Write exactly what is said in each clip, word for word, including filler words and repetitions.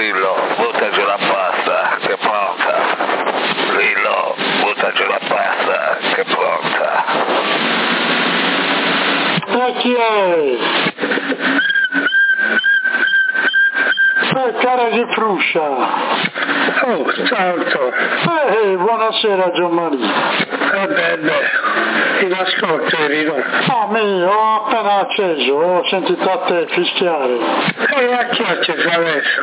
Lillo, buttaci la pasta, che è pronta. Lillo, buttaci la pasta, che è pronta. E chi è? Eh, cara di Fruscia. Oh, ciao. Eh, buonasera Gianmaria. Eh beh, beh, in ascolto eri, no? Ah, mi, ho appena acceso, ho sentito a te fischiare. E a chi ho acceso adesso?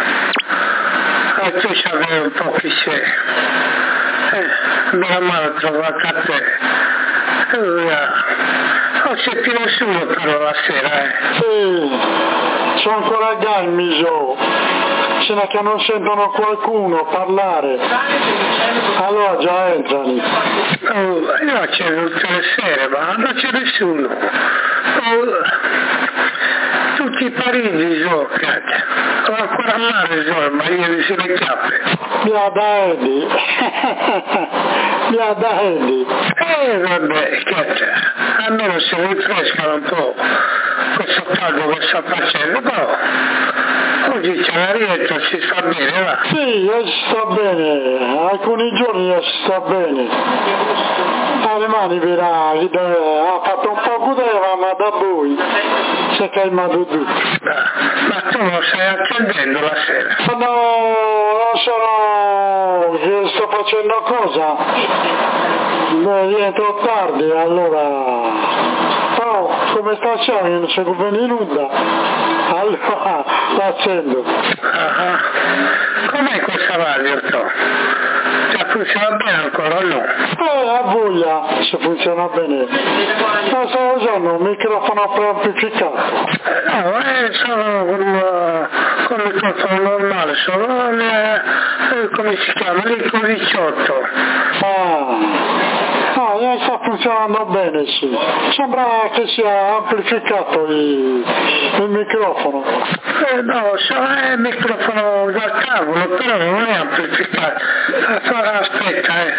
A te c'avevo un po' chi sei. Eh, mia madre trovata a te. E via. Non c'è più nessuno però la sera, eh. Sì, sono ancora calmi, so. Se ne che non sentono qualcuno parlare. Allora già entrano. Oh, io acceso tutte le sere, ma non c'è nessuno. Oh, tutti i parigi giocano. Ho ancora male, so, ma ieri se le chiappe. Mi ha da Eddie. Mi ha da Eddie. Eh vabbè, che almeno si rinfrescano un po' questo caldo che sta facendo, però oggi c'è la rietta, si sta bene, va? Sì, io si sta bene, alcuni giorni io si sta bene. Alle mani verrà, ha fatto un po' cudeva, ma da voi si è calmato tutto. Ma tu lo stai accendendo la sera? Ma no, non sono, che sto facendo cosa? Beh, rientro tardi, allora... Oh, come sta facendo? Non so come venuta. Allora, l'accendo. Ah, com'è questa radio, to? Cioè, funziona bene ancora o no? Eh, a voglia, se funziona bene. Ma sto usando un microfono preamplificato. Eh, no, eh, sono con, uh, con il microfono normale, sono le, eh, come si chiama, l'Ico diciotto. Ah. Ah, eh, sta funzionando bene, sì. Sembra che sia amplificato il, il microfono. Eh, no, è il microfono dal cavolo, però non è amplificato. Aspetta, eh.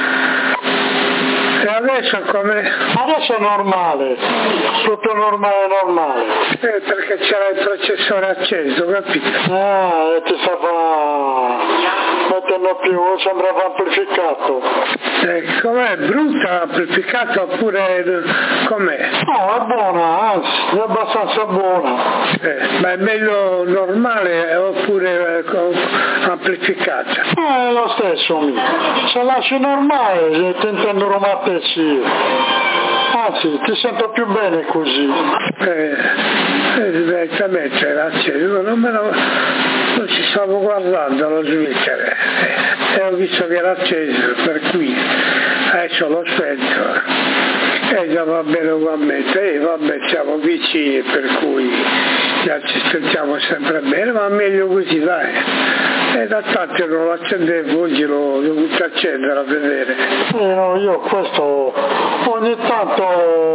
E adesso come? Adesso è normale, proprio normale, normale. Eh, perché c'era il processore acceso, capito? Ah, e ti stava mettendo più, sembrava amplificato. Eh, com'è? Brutta, amplificato oppure com'è? No, è buona, anzi, è abbastanza buona. Eh, ma è meglio normale oppure eh, amplificata? Eh, è lo stesso, mi. Se lasci normale, ti intendo romate sì. Anzi, ti sento più bene così. Eh, eh direttamente era acceso, non me lo... non ci stavo guardando allo Svizzera eh, e ho visto che era acceso, per cui adesso l'ho spento e già va bene ugualmente, e vabbè siamo vicini per cui già ci sentiamo sempre bene, ma meglio così dai. E da tanto non lo accendevo, oggi l'ho dovuto accendere a vedere. Eh, no, io questo ogni tanto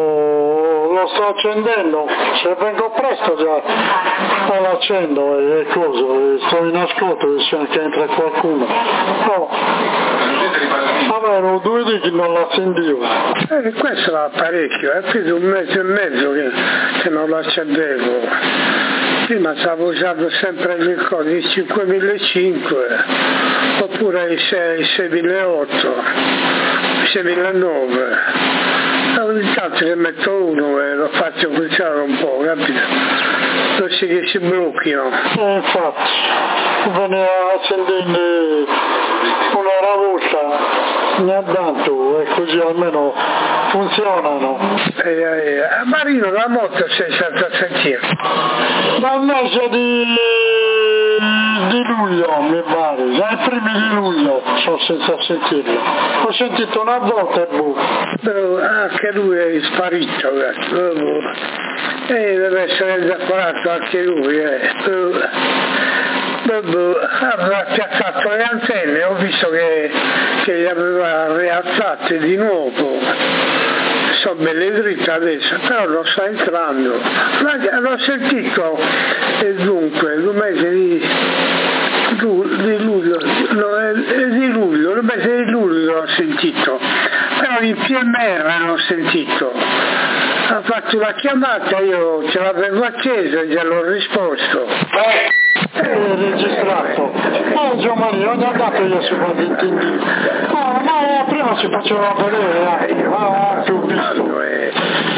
lo sto accendendo, se vengo presto già lo accendo e coso, e sto in ascolto che entra qualcuno. No. Vabbè, erano due dì che non l'accendevo. Eh, questo va parecchio, è più di un mese e mezzo che, che non lo accendevo. Prima stavo usando sempre il cinquemilacinque oppure il seimilaotto, il seimilanove. Ogni tanto ne metto uno e lo faccio funzionare un po', capito? Non si che si blocchino. Eh, infatti, ve ne accendendo una volta ne ha dato e così almeno funzionano. Eh, eh, a Marino da molto sei senza sentire. Dal mese di, di luglio mi pare, dai primi di luglio sono senza sentirlo. Ho sentito una volta e boh. No, anche lui è sparito, e eh, deve essere decorato anche lui, eh. Aveva piazzato le antenne, ho visto che, che li aveva rialzate di nuovo, sono belle dritte adesso, però non sta entrando. Ma l'ho sentito e dunque il mese di, di luglio, no, di luglio, il mese di luglio l'ho sentito, però in P M R l'ho sentito. Ha fatto la chiamata, io ce l'avevo accesa e già l'ho risposto. Eh, registrato. ogni dato io si può intendere. Ma, ma prima si faceva vedere, eh. Ah, che ho visto. Eh,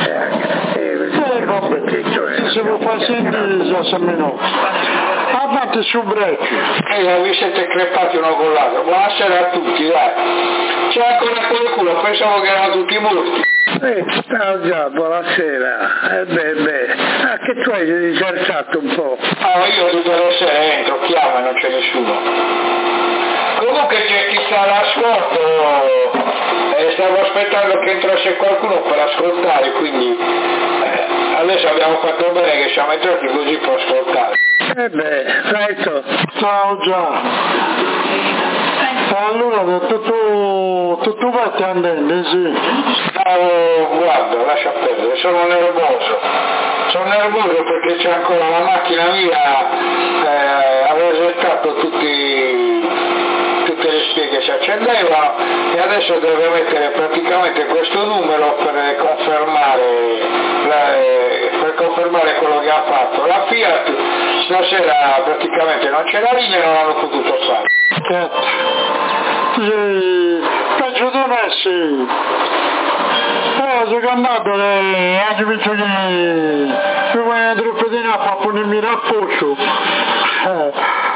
vabbè, se lo fa sentire già se meno. Avanti su break. Eh, vi siete crepati uno con l'altro. Buonasera a tutti, dai. C'è ancora qualcuno, pensavo che erano tutti morti. Eh, ciao già, buonasera. Eh beh, beh, anche tu hai desertato un po'. Ah, io tutte le sere entro, chiamo e non c'è nessuno. Comunque c'è chi sta all'ascolto e stavo aspettando che entrasse qualcuno per ascoltare, quindi eh, adesso abbiamo fatto bene che siamo entrati così può ascoltare. Eh beh, Fraito. Ciao già. Allora, tu, tu, tu, tu vai andando, sì. No, guarda, lascia perdere, sono nervoso. Sono nervoso perché c'è ancora la macchina mia, eh, aveva gettato tutti, tutte le spie che si accendevano e adesso deve mettere praticamente questo numero per confermare, la, per confermare quello che ha fatto. La Fiat stasera praticamente non c'è la linea e non hanno potuto fare. Certo. Sì, peggio di me sì. Eh, sono andato e anche visto che mi vogliono troppo di là per ponermi il rapporto. Eh,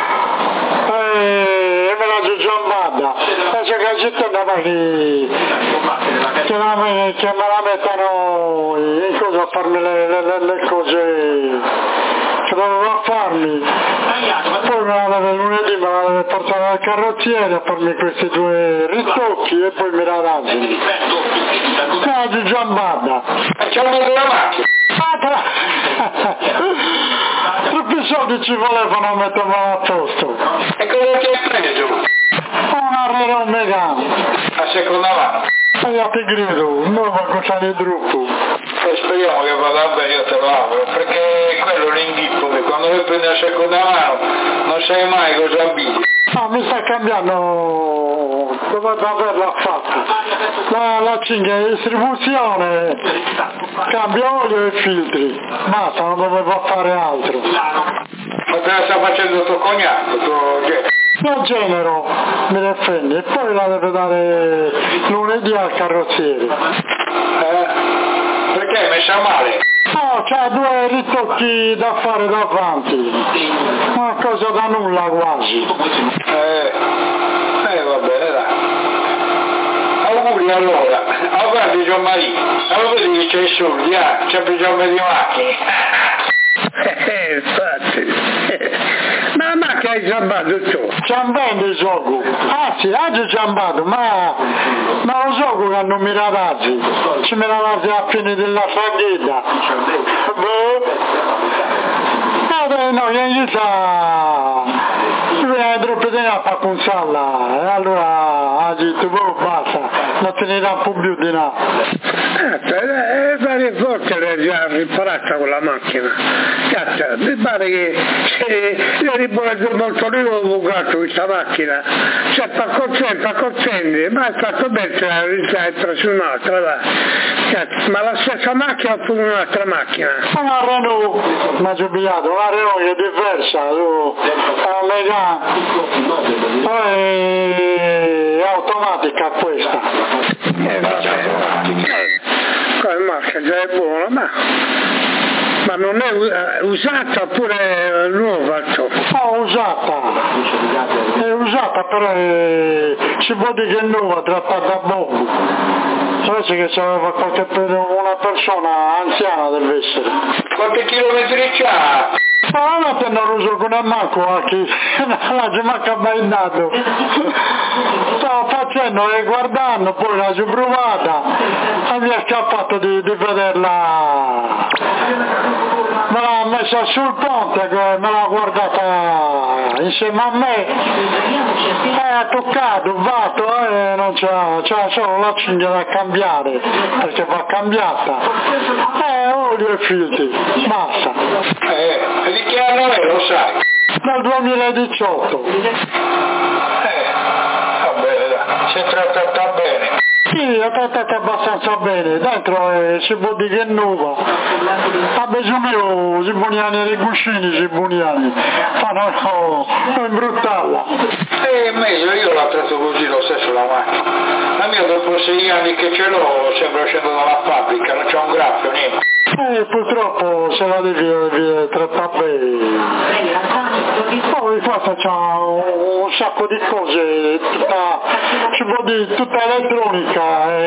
e me la sono giambata. E c'è che città da che, che, la, che me la mettano in cosa a farmi le, le, le, le cose che dovevo farmi. Poi me la deve lunedì, me la deve portare al carrozziere a farmi questi due ritocchi e poi mi la rasano. Ah, di giambata. Facciamo della macchina. Ah, troppi soldi ci volevano a metterlo a posto. E cosa ti hai preso? Un arrero un megano. A seconda mano. E io ti grido, non va a conciare il gruppo. E speriamo che vada bene, io te lo auguro, perché quello è l'inghippo che quando lo prendi a seconda mano non sai mai cosa abbini. Ah, mi sta cambiando, dovrebbe averla fatta. La, la cinghia di distribuzione, cambia olio e filtri, basta, non dovevo fare altro. Ma te la sta facendo tuo cognato, tuo genero? La genero mi difende e poi la deve dare lunedì al carrozziere. Eh? Perché è messa male? No, c'ha due ritocchi da fare davanti, una cosa da nulla quasi. Eh, eh va bene dai. Auguri allora, ah guardi Gianmaria, allora vedi che c'è i soldi, eh? C'è bisogno di macchine. Eh, infatti. Ma la macchina hai giambato tu? Giambando il gioco. Ah sì, oggi giambato, ma, ma lo gioco che non mi ragazzi. Ci me la date a fine della faghetta. Eh, no, io sa. Lui è troppo di là per consalla. E allora ha detto, boh, basta, non te ne dà un po' più di là. Eh, varie volte l'hai già riparata con la macchina. Cazzo, mi pare che se io riposo molto lì ho bucato questa macchina. Cioè, paccozzente, paccozzente, ma è fatto bene, hai preso un'altra, va. Cazzo, ma la stessa macchina oppure un'altra macchina? Una Renault, mi ha giubilato, una Renault che è diversa, tu, la Megane, è automatica questa. Eh, vabbè, come marca già è buona, ma, ma non è usata oppure nuova? No, usata, è usata però è, si può dire che è nuova, trattata a bombo. Invece che c'aveva qualche una persona anziana deve essere. Quanti chilometri c'ha? Ma non te non uso con un manco qui, la ci manca mai dato. Stavo facendo e guardando, poi la ci provata e mi è scappato di, di vederla. Me l'ha messa sul ponte, me l'ha guardata insieme a me e ha toccato, vato e non c'ha, c'ha solo la cinghia da cambiare perché va cambiata e olio e filtri, basta. Eh, e di che anno è, lo sai? Dal duemiladiciotto. Eh, va bene, dai, si è trattata bene. Sì, è trattato abbastanza bene, dentro eh, si può dire che è nuova. A Besumio si buoniani e cuscini si buoniani, fanno oh, imbruttarla. È meglio, io la tratto così lo stesso la macchina. La mia dopo sei anni che ce l'ho sembra uscendo dalla fabbrica, non c'è un graffio, niente. Eh, purtroppo se la devi, devi trattare bene. Poi qua c'è un sacco di cose, tutta, ci può dire, tutta elettronica. Eh.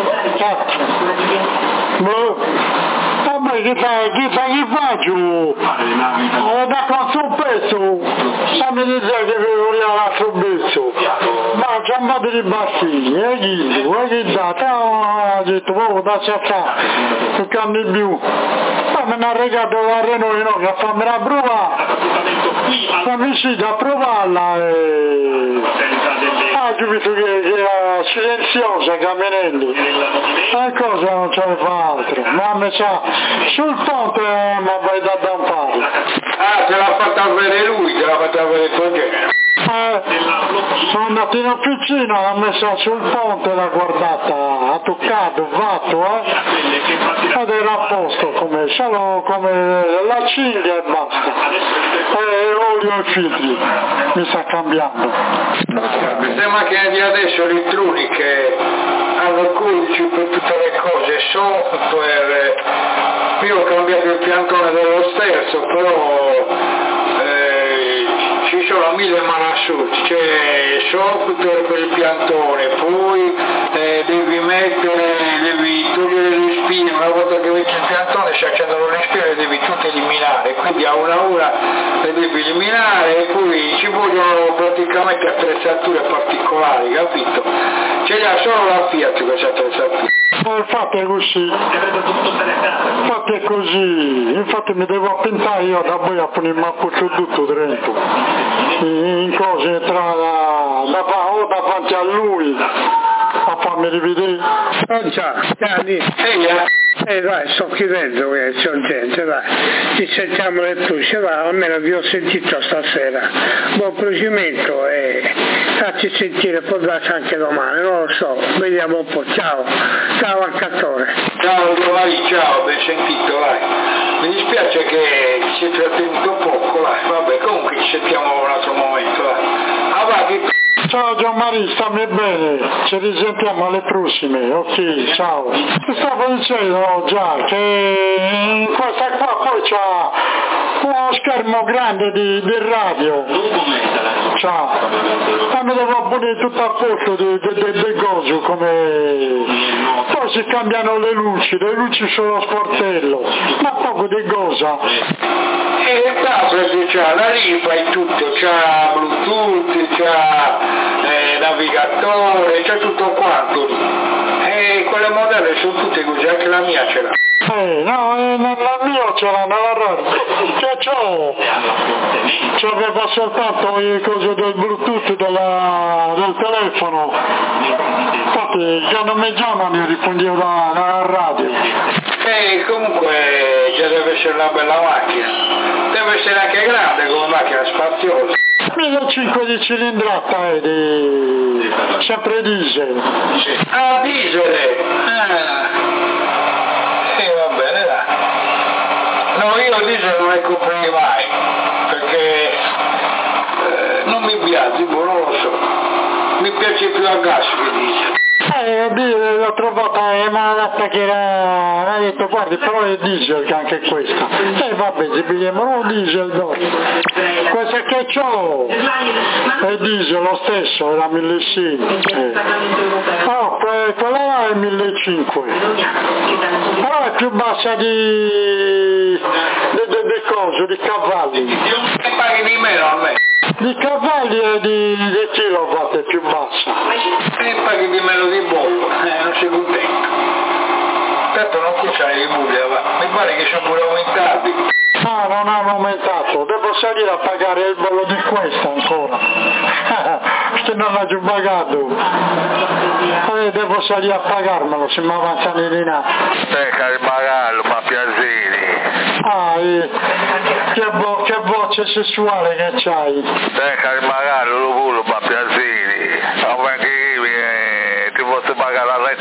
Boh. Vabbè, che fai, che fai, che faccio? Ho dato un suo pezzo, fammi dire che volevo l'altro pezzo. Ma c'è un po' di bastini, e chi, e chi dà? Ha detto, oh, da c'è fa, che cambi più. Poi me ne ha regalato la Renault, no, che fammi la prova. Siamo riusciti a provarla e... Ah, capito che, che era silenziosa, Camminelli. E cosa non ce ne fa altro? Ma mi sa, sul ponte mi vai da da un palo. Ah, te l'ha fatta avere lui, te l'ha fatta avere il tuo genere. Eh, sono andato in officina, l'ha messa sul ponte, l'ha guardata, ha toccato, fatto, eh? Ed era a posto, come, solo come la cinghia e basta. E olio e filtri, mi sta cambiando. Queste macchine di adesso elettroniche hanno codici per tutte le cose, software. Io ho cambiato il piantone dello sterzo, però eh, ci sono mille malasciuti, c'è software per il piantone, poi eh, devi mettere, devi togliere le spine, una volta che metti il piantone si accendono le spine, le devi tutte eliminare, quindi a una ora le devi eliminare e poi ci vogliono praticamente attrezzature particolari, capito? Ce l'ha solo la Fiat queste attrezzature. Infatti è così, infatti è così, infatti mi devo appentare io da voi a punire il maccuccio tutto dentro, in cose tra la, da, o davanti a lui, a farmi rivedere. Non c'è, Gianni. Ehi, Eh dai, sto chiudendo che c'è gente, dai. Ci sentiamo le luci, dai, almeno vi ho sentito stasera. Buon procedimento e facci sentire, può darsi anche domani, non lo so, vediamo un po', ciao, ciao anche a te. ciao Giovanni, ciao, ben sentito, vai. Mi dispiace che ci sia trattenuto poco, vai, vabbè, comunque ci sentiamo un altro momento, vai. Avanti. Ciao Gianmaria, stammi bene, ci risentiamo alle prossime, ok, ciao. Ti stavo dicendo già che in questa qua poi c'ha uno schermo grande di, di radio, ciao. E mi devo pure tutto a posto di, di, di, di coso, come... Poi si cambiano le luci, le luci sullo sportello, ma poco di cosa. E il tablet c'ha la rifa e tutto, c'ha Bluetooth, c'ha eh, navigatore, c'ha tutto quanto. E quelle modelle sono tutte così, anche la mia ce l'ha. Eh, no, eh, la mia ce l'ha nella radio, che c'ho? C'aveva soltanto le cose del Bluetooth della, del telefono, infatti già non mi chiamano e rispondevo da, dalla radio. E comunque già deve essere una bella macchina, deve essere anche grande come macchina spaziosa. millecinquecento di cilindrata è di... sempre diesel. Ah, diesel! Ah. E va bene, dai. No, io diesel non ne comprerei mai, perché eh, non mi piace, boh, non lo so. Mi piace più a gas che diesel. Eh, l'ho trovata e mi ha detto che era, ha detto guardi però è diesel che anche questa. E eh, vabbè, ci pigliamo un diesel dopo. Questa che c'ho è diesel lo stesso, era millecinquecento. Eh. Oh, que- quella là è millecinquecento. Però è più bassa di, di, di, di cose, di cavalli. E paghi di meno a me. Di cavalli e di, di kilowatt è più bassa. E paghi di meno di bollo, eh, non sei contento. Tanto non cuciare di bulle, va. Mi pare che sono pure aumentati. Ah, non hanno aumentato, devo salire a pagare il bollo di questa ancora. Che non l'ho già pagato. Eh, devo salire a pagarmelo, se mi avanzano i dinari. Cerca di pagarlo, ma piacere. Ah, eh, che, vo- che voce sessuale che c'hai. Cerca di pagarlo, lo pure, ma piacere. Ma perché eh, ti posso pagare la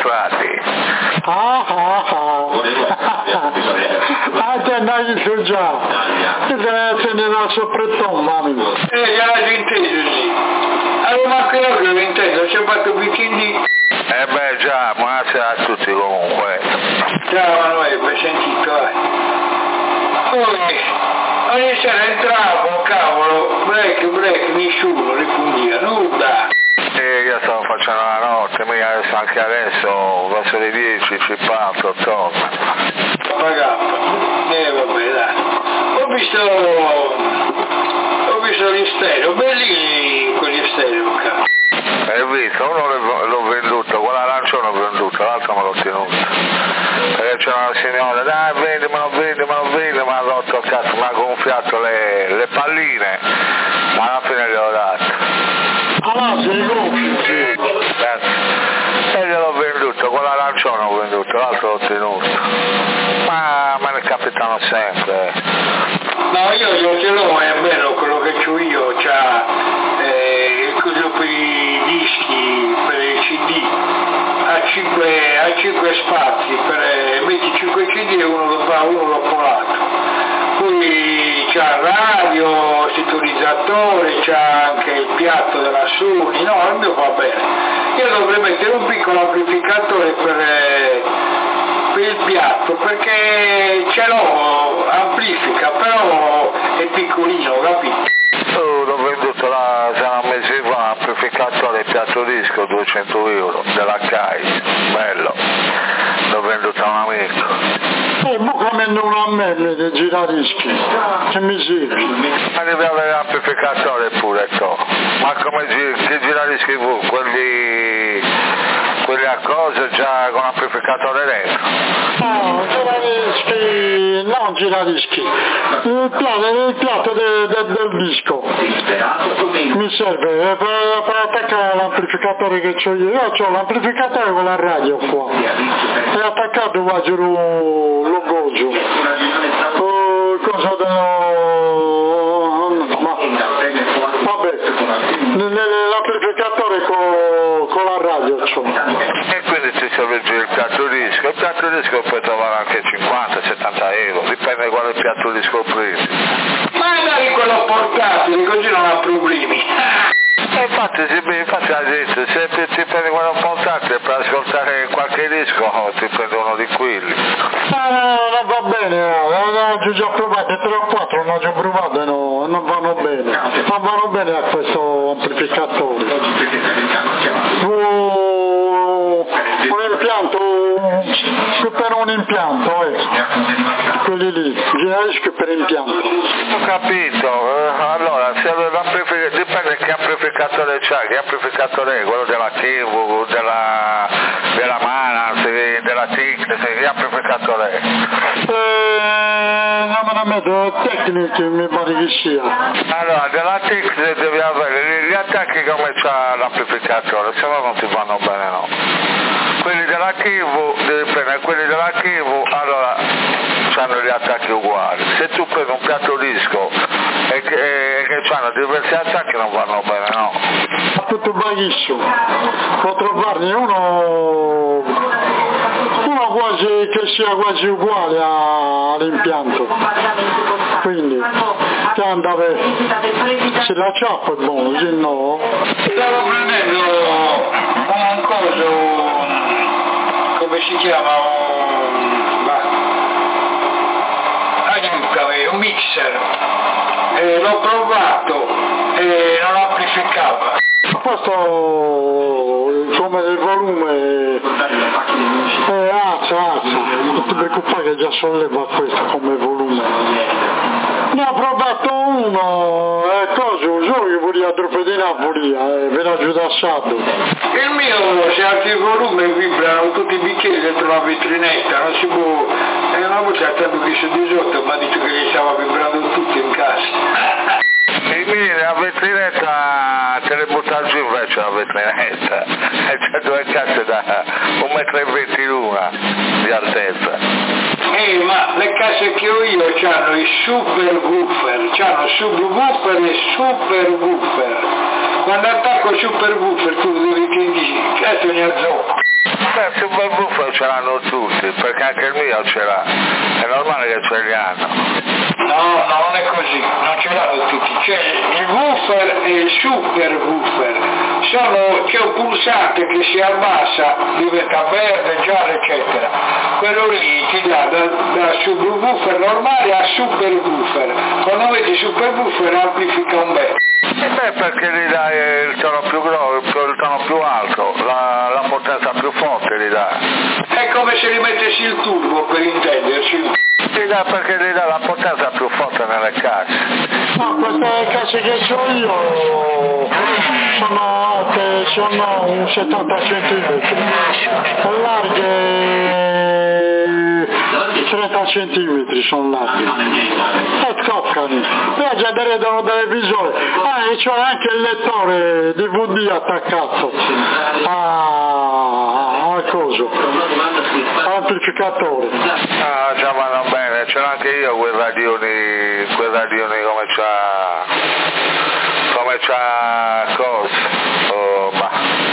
visto già, e te ne accendi dal sopretton, amico. Eh, già l'ho inteso, sì. Allora, ma quello che l'ho inteso, c'è fatto bicchini. Eh beh già, buonasera a tutti comunque. Ciao Manuele, ben sentito, eh. Poi, ogni sera entravo, cavolo, break, break, nessuno rispondia, nulla. E io stavo facendo la notte, mica adesso anche adesso, verso le dieci ci parto, torno. Pagappa, eh vabbè dai. Ho visto, ho visto gli stereo, belli quegli stereo, cavolo. Hai visto? Uno l'ho venduto, quello arancione l'ho venduto, l'altro me l'ho tenuto. Perché c'è una signora, dai vendimelo, vendimelo, vendimelo, mi ha rotto il cazzo, mi ha gonfiato le, le palline, alla fine gliel'ho dato. Allora, sei gonfio, sì. E gliel'ho venduto, quello arancione l'ho venduto, l'altro l'ho tenuto. Ma me ne capitano sempre. No, io io ce l'ho, è bello quello che c'ho io, c'ha eh, quello per i dischi, per i C D, ha cinque, ha cinque spazi, per, eh, metti cinque C D e uno lo fa, uno l'ho colato. Poi c'ha il radio, sintonizzatore, c'ha anche il piatto della Sony, no, il mio va bene. Io dovrei mettere un piccolo amplificatore per... Eh, il piatto perché ce l'ho, amplifica, però è piccolino, capito? Oh, l'ho venduto là, sarà un mese fa, amplificatore piatto disco, duecento euro, della C A I, bello, l'ho venduto a un amico. E buca meno una melle di giradischi, che mi serve. Ma devi avere l'amplificatore pure, to. Ma come gi- che giradischi tu? Quelli... quelli a cosa già con l'amplificatore dentro? No, giradischi, non giradischi, il piatto, il piatto de, de, del disco. Mi serve per, per attaccare l'amplificatore che ho io. Io ho l'amplificatore con la radio qua. È attaccato qua giù lo gozo. Oh, cosa devo... ma... vabbè, l'amplificatore con, con la radio c'ho. E quindi ti serve il piatto disco. Il piatto disco puoi trovare anche cinquanta settanta euro, dipende quale piatto disco prendi. Ma magari quello portatile, così non ha problemi. E infatti, sì, infatti la gente, se ti prendi quello portatile per ascoltare qualche disco, ti prendi uno di quelli. Ah, no, non va bene, ho già provato tre o quattro, non ho già provato e no, non vanno bene, non vanno bene a questo amplificatore. Oh, un impianto, per un impianto, eh. Quelli lì, giradischi per impianto. Ho capito, allora, se l'amplificatore, dipende che amplificatore c'hai, che amplificatore è, quello della Kivu, della, della Mana, della Tic, che amplificatore è? Eh, non me la metto, tecnici mi pare che sia. Allora, della Tic devi avere gli attacchi come c'ha l'amplificatore, se no non ti vanno bene, no. Quelli della Kivu, devi prendere quelli della Kivu, allora hanno gli attacchi uguali. Se tu prendi un piatto disco e che, e che hanno diversi attacchi non vanno bene, no? Tutto baghissimo. Può trovarne uno, uno quasi che sia quasi uguale a, all'impianto. Quindi che andava, se la ciappa è buono, se no. Stavo prendendo un coso, come si chiama, un, aiutami, un mixer, e l'ho provato e non amplificava. Questo come il volume è alza, alza, non ti preoccupare che già solleva questo come volume. Ne ho provato uno, e eh, cosa, solo che volia troppo di Napoli, eh, ve l'ho giudassato. Il mio, se alzi il volume vibrano tutti i bicchieri dentro la vetrinetta, non si può, e una volta tanto che sono di sotto mi ha detto che stava vibrando tutto in casa. E quindi la vetrinetta te le butta giù invece la vetrinetta, e c'è due casse da un metro e venti l'una di altezza. Eh, ma le casse che ho io hanno i super woofer, hanno subwoofer e super woofer. Quando attacco il super woofer tu devi che dici, cazzo ne azzocco. Beh, subwoofer ce l'hanno tutti, perché anche il mio ce l'ha, è normale che ce li hanno. No, no, non è così, non ce l'hanno tutti, c'è il woofer e il super woofer, Sono, c'è un pulsante che si abbassa, diventa verde, giallo, eccetera, quello lì ti dà da, da subwoofer normale a super woofer, quando metti super woofer amplifica un bel. E beh, perché gli dai il tono più grosso, il tono più alto, la, la potenza più forte gli dà. È come se gli mettessi il turbo, per intenderci. Gli dà perché gli dà la potenza più forte nelle casse. No, queste casse che ho io sono alte, sono un settanta centimetri, larghe trenta centimetri sono larghe. E toccano. E già vedono televisore. Ah, e c'è anche il lettore D V D attaccato a, a coso, all'amplificatore. Ah, già vanno bene, ce l'ho anche io quei radioni, quei radioni come c'ha, come c'ha cosa, oh, ma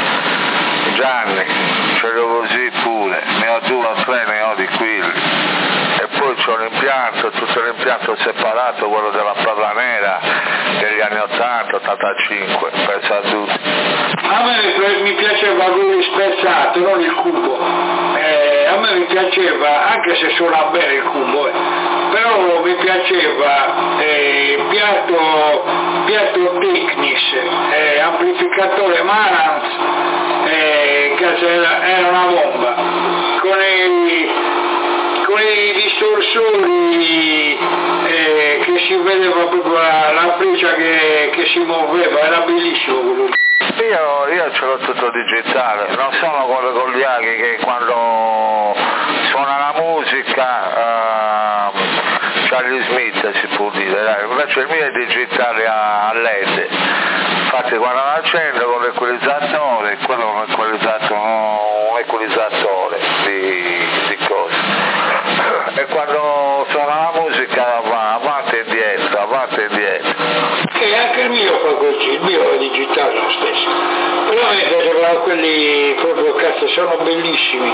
Gianni, ce li ho così pure, ne ho due o tre, ne ho di quelli. E poi c'ho l'impianto, tutto l'impianto separato, quello della palla nera degli anni ottanta ottantacinque, pensa a tutti. A me mi piaceva quello spezzato, non il cubo. Eh, a me mi piaceva, anche se suona bene il cubo, eh, però mi piaceva eh, piatto, piatto Technis, eh, amplificatore Marantz, eh, che era, era una bomba, con i, con i distorsori eh, che si vedeva proprio la, la freccia che, che si muoveva, era bellissimo quello. Io, io ce l'ho tutto digitale, non sono quello con gli aghi che quando suona la musica uh, Charlie Smith si può dire, dai. Invece il mio è digitale a L E D, infatti quando lo accendo con l'equalizzatore, quello è un equalizzatore, un equalizzatore di, di cose, e quando suona la musica va avanti e indietro, avanti e indietro. E anche il mio fa così, il mio è digitale lo stesso. Però mi piacevano quelli proprio cazzo, sono bellissimi.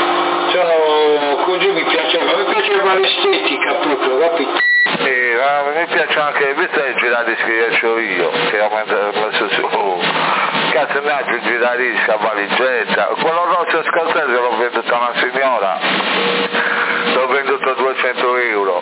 Sono così mi piaceva, mi piaceva l'estetica proprio, capito? Sì, ma mi piace anche, visto i giradischi che ho io, che ho messo su, cazzo mi ha il giradischi a valigetta, quello rosso scozzese l'ho venduto a una signora, l'ho venduto a duecento euro,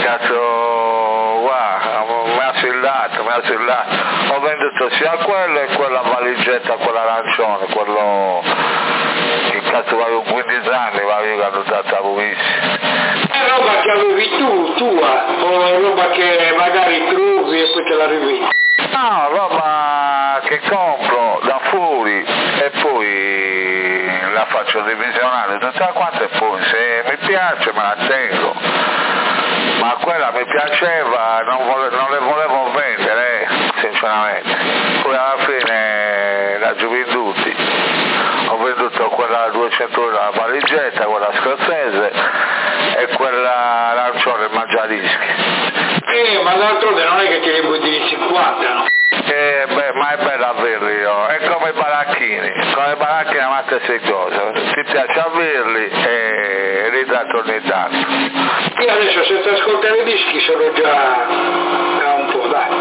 cazzo, guarda, mi ha sillato, mi ha sillato, ho venduto sia quello e quella valigetta, quella arancione, quello che cazzo avevo quindici anni, ma io l'ho data buonissima. È roba che avevi tu, tua, o roba che magari trovi e poi te la rivendi? No, roba che compro da fuori e poi la faccio divisionale tutta quanta e poi se mi piace me la tengo. Ma quella mi piaceva, non, vole, non le volevo vendere, sinceramente. Poi alla fine la gioventù ho venduto quella duecento euro la valigetta, quella scozzese e quella arancione, il mangiadischi. Eh, ma d'altronde non è che te ne puoi dire cinquanta, no? Eh, beh, ma è bello averli, oh. È come i baracchini, come i baracchini amate sei cose, ti piace averli e ritratto ogni tanto. Io adesso senza ascoltare i dischi sono già da un po', dai,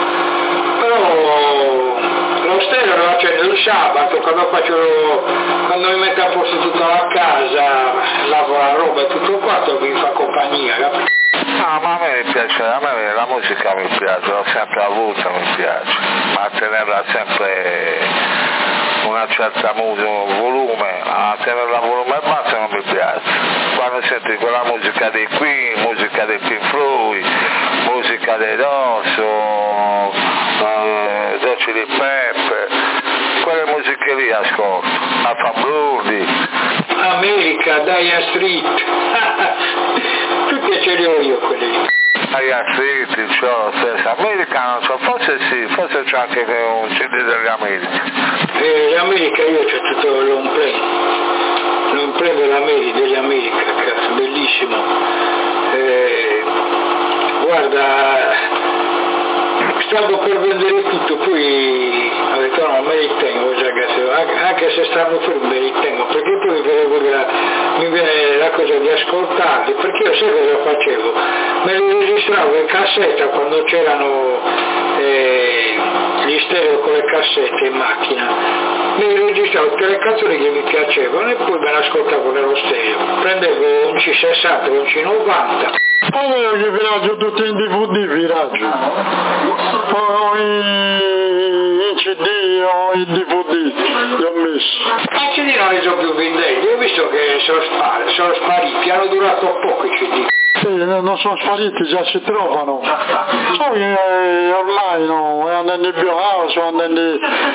però lo stereo lo accendo il sabato, quando faccio, quando mi metto a posto tutta la casa, lavo la roba e tutto quanto, mi fa compagnia, capito? No, ma a me mi piace, a me la musica mi piace, l'ho sempre avuta, mi piace, ma tenerla sempre una certa musica, volume, a tenerla a volume basso non mi piace. Quando senti quella musica dei Queen, musica dei Pink Floyd, musica dei Dosso, eh, dei Chili Pepper, quelle musiche lì ascolto, a Fabruni. America, Dire Street, tutte ce le ho io quelle lì. Dire Street, c'ho lo stesso, America non so, forse sì, forse c'è anche un C D degli America. Eh, l'America io c'ho tutto l'on play, l'on play dell'America, degli America, cazzo, bellissimo. Eh, guarda, stavo per vendere tutto, poi ho detto no, me li tengo, ragazzi, anche se stanno fermi me li tengo, perché poi vedevo che cosa di ascoltarli, perché io sai cosa facevo? Me li registravo in cassetta quando c'erano eh, gli stereo con le cassette in macchina, me li registravo tutte le canzoni che mi piacevano e poi me le ascoltavo nello stereo, prendevo un C sessanta, un C novanta. Allora che viraggio tutti in D V D viraggio, o in C D o in D V D, li ho messo. Ma i C D non li sono più vendenti, ho visto che sono, spar- sono spariti, hanno durato poco i C D. Sì, non sono spariti, già si trovano. Poi eh, ormai no, andando in biohouse, andando in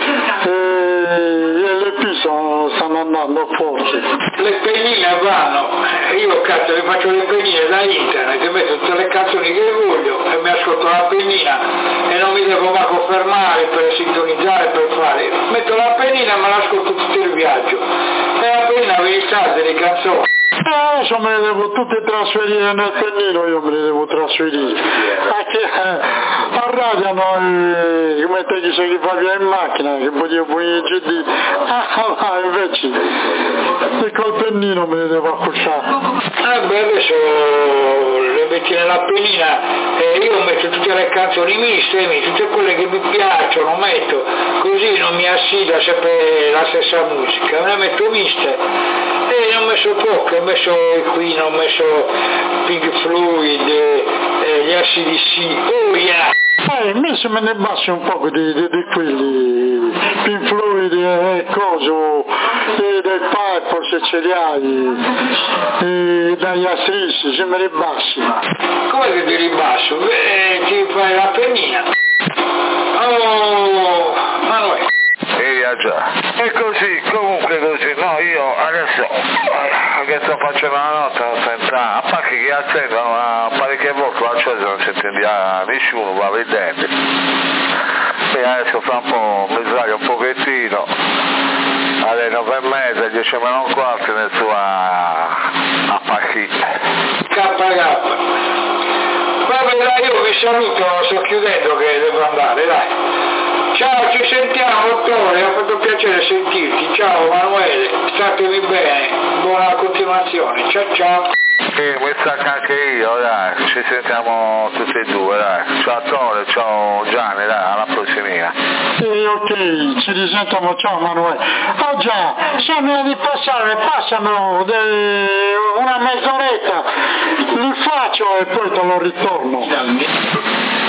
eh, L P sono, stanno andando forse. Le pennine vanno, io cazzo le faccio le pennine da internet, e metto tutte le canzoni che voglio e mi ascolto la pennina e non mi devo manco fermare per sintonizzare, per fare. Metto la pennina e me l'ascolto tutto il viaggio. E la pennina mi sa delle canzoni. Eh, adesso me le devo tutte trasferire nel pennino, io me le devo trasferire. Anche eh, a radio noi, come te chi sei che fa via in macchina, che poi io poi in C D, ah, ah, invece, e col pennino me le devo accusciare. Ah beh, adesso le metti nella pennina e io metto tutte le canzoni miste, tutte quelle che mi piacciono, metto, così non mi assida sempre la stessa musica, me le metto miste. E ne ho messo poche, ho messo i Queen, ho messo Pink Floyd, eh, gli A C D C, oh yeah! Eh, messo me ne bassi un po' di, di, di quelli, Pink Floyd e eh, coso, e del Piper se ce li hai, e dagli Astrissi, se me ne bassi. Come che ti ribasso? Eh, ti fai la pennina. Oh, Manuele. Sì, già. E così, comunque così, no, io adesso eh, che sto facendo la notte non sento, a parte che accendo ma parecchie volte la cosa non si intende nessuno, va vedendo. E adesso fra un po' mi sbaglio un pochettino, alle nove e mezza, dieci meno un quarto inizio a, a partire. K K. Vabbè dai, io vi saluto, sto chiudendo che devo andare, dai. Ciao, ci sentiamo dottore, ha fatto piacere sentirti, ciao Manuele, statevi bene, buona continuazione, ciao ciao. Sì, mi stacco anche io, dai, ci sentiamo tutti e due, dai. Ciao Tore, ciao Gianni, dai, alla prossimina. Sì, ok, ci risentiamo, ciao Manuele. Oh già, sembra di passare, passano una mezz'oretta, li faccio e poi te lo ritorno.